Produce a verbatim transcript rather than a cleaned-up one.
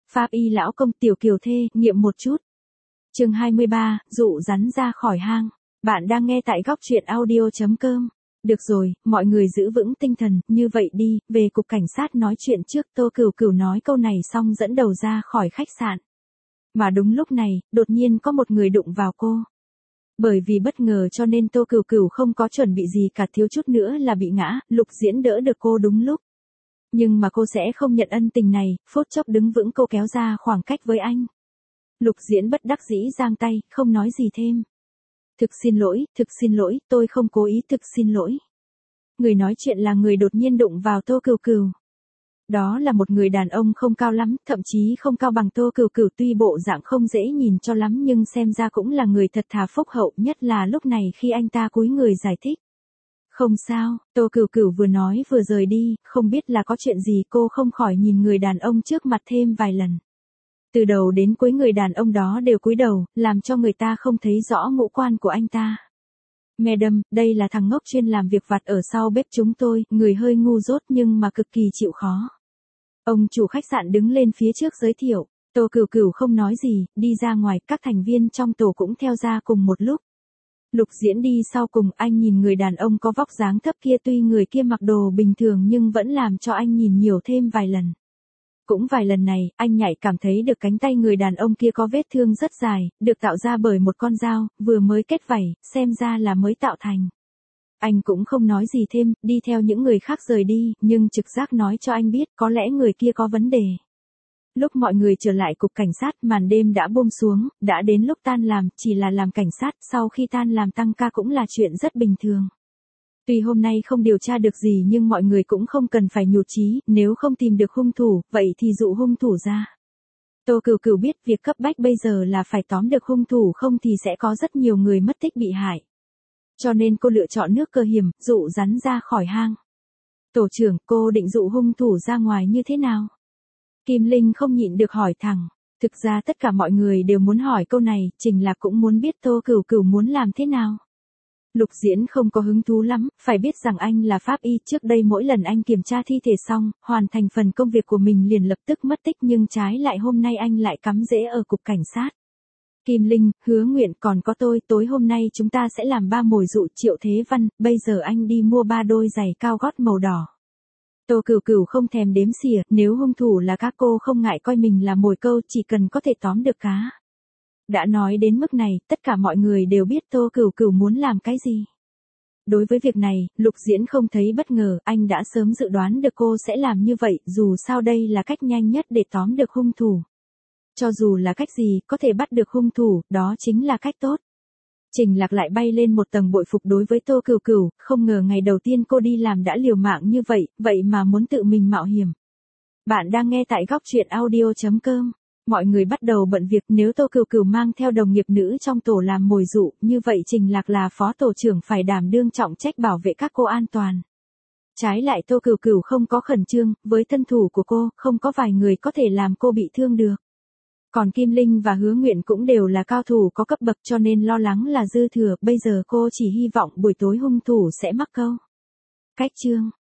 Pháp y lão công tiểu kiều thê, nghiệm một chút. Chương hai mươi ba, dụ rắn ra khỏi hang. Bạn đang nghe tại góc truyện audio chấm com. Được rồi, mọi người giữ vững tinh thần, như vậy đi, về cục cảnh sát nói chuyện trước. Tô Cửu Cửu nói câu này xong dẫn đầu ra khỏi khách sạn. Mà đúng lúc này, đột nhiên có một người đụng vào cô. Bởi vì bất ngờ cho nên Tô Cửu Cửu không có chuẩn bị gì cả, thiếu chút nữa là bị ngã. Lục Diễn đỡ được cô đúng lúc. Nhưng mà cô sẽ không nhận ân tình này, phút chốc đứng vững cô kéo ra khoảng cách với anh. Lục Diễn bất đắc dĩ giang tay, không nói gì thêm. Thực xin lỗi, thực xin lỗi, tôi không cố ý, thực xin lỗi. Người nói chuyện là người đột nhiên đụng vào Tô Cửu Cửu. Đó là một người đàn ông không cao lắm, thậm chí không cao bằng Tô Cửu Cửu, tuy bộ dạng không dễ nhìn cho lắm nhưng xem ra cũng là người thật thà phúc hậu, nhất là lúc này khi anh ta cúi người giải thích. Không sao, Tô Cửu Cửu vừa nói vừa rời đi, không biết là có chuyện gì, cô không khỏi nhìn người đàn ông trước mặt thêm vài lần. Từ đầu đến cuối người đàn ông đó đều cúi đầu, làm cho người ta không thấy rõ ngũ quan của anh ta. Madam, đây là thằng ngốc chuyên làm việc vặt ở sau bếp chúng tôi, người hơi ngu dốt nhưng mà cực kỳ chịu khó. Ông chủ khách sạn đứng lên phía trước giới thiệu, Tô Cửu Cửu không nói gì, đi ra ngoài, các thành viên trong tổ cũng theo ra cùng một lúc. Lục Diễn đi sau cùng, anh nhìn người đàn ông có vóc dáng thấp kia, tuy người kia mặc đồ bình thường nhưng vẫn làm cho anh nhìn nhiều thêm vài lần. Cũng vài lần này, anh nhạy cảm thấy được cánh tay người đàn ông kia có vết thương rất dài, được tạo ra bởi một con dao, vừa mới kết vảy, xem ra là mới tạo thành. Anh cũng không nói gì thêm, đi theo những người khác rời đi, nhưng trực giác nói cho anh biết có lẽ người kia có vấn đề. Lúc mọi người trở lại cục cảnh sát, màn đêm đã buông xuống, đã đến lúc tan làm, chỉ là làm cảnh sát, sau khi tan làm tăng ca cũng là chuyện rất bình thường. Tuy hôm nay không điều tra được gì nhưng mọi người cũng không cần phải nhụt chí, nếu không tìm được hung thủ, vậy thì dụ hung thủ ra. Tô Cửu Cửu biết việc cấp bách bây giờ là phải tóm được hung thủ, không thì sẽ có rất nhiều người mất tích bị hại. Cho nên cô lựa chọn nước cơ hiểm, dụ rắn ra khỏi hang. Tổ trưởng, cô định dụ hung thủ ra ngoài như thế nào? Kim Linh không nhịn được hỏi thẳng. Thực ra tất cả mọi người đều muốn hỏi câu này, Trình Lạc cũng muốn biết Tô Cửu Cửu muốn làm thế nào. Lục Diễn không có hứng thú lắm, phải biết rằng anh là pháp y, trước đây mỗi lần anh kiểm tra thi thể xong, hoàn thành phần công việc của mình liền lập tức mất tích, nhưng trái lại hôm nay anh lại cắm rễ ở cục cảnh sát. Kim Linh, Hứa Nguyện, còn có tôi, tối hôm nay chúng ta sẽ làm ba mồi dụ. Triệu Thế Văn, bây giờ anh đi mua ba đôi giày cao gót màu đỏ. Tô Cửu Cửu không thèm đếm xỉa, nếu hung thủ là các cô không ngại coi mình là mồi câu, chỉ cần có thể tóm được cá. Đã nói đến mức này, tất cả mọi người đều biết Tô Cửu Cửu muốn làm cái gì. Đối với việc này, Lục Diễn không thấy bất ngờ, anh đã sớm dự đoán được cô sẽ làm như vậy, dù sao đây là cách nhanh nhất để tóm được hung thủ. Cho dù là cách gì, có thể bắt được hung thủ, đó chính là cách tốt. Trình Lạc lại bay lên một tầng bội phục đối với Tô Cửu Cửu, không ngờ ngày đầu tiên cô đi làm đã liều mạng như vậy, vậy mà muốn tự mình mạo hiểm. Bạn đang nghe tại góc truyện audio chấm com. Mọi người bắt đầu bận việc, nếu Tô Cửu Cửu mang theo đồng nghiệp nữ trong tổ làm mồi dụ, như vậy Trình Lạc là phó tổ trưởng phải đảm đương trọng trách bảo vệ các cô an toàn. Trái lại Tô Cửu Cửu không có khẩn trương, với thân thủ của cô, không có vài người có thể làm cô bị thương được. Còn Kim Linh và Hứa Nguyện cũng đều là cao thủ có cấp bậc cho nên lo lắng là dư thừa, bây giờ cô chỉ hy vọng buổi tối hung thủ sẽ mắc câu. Cách chương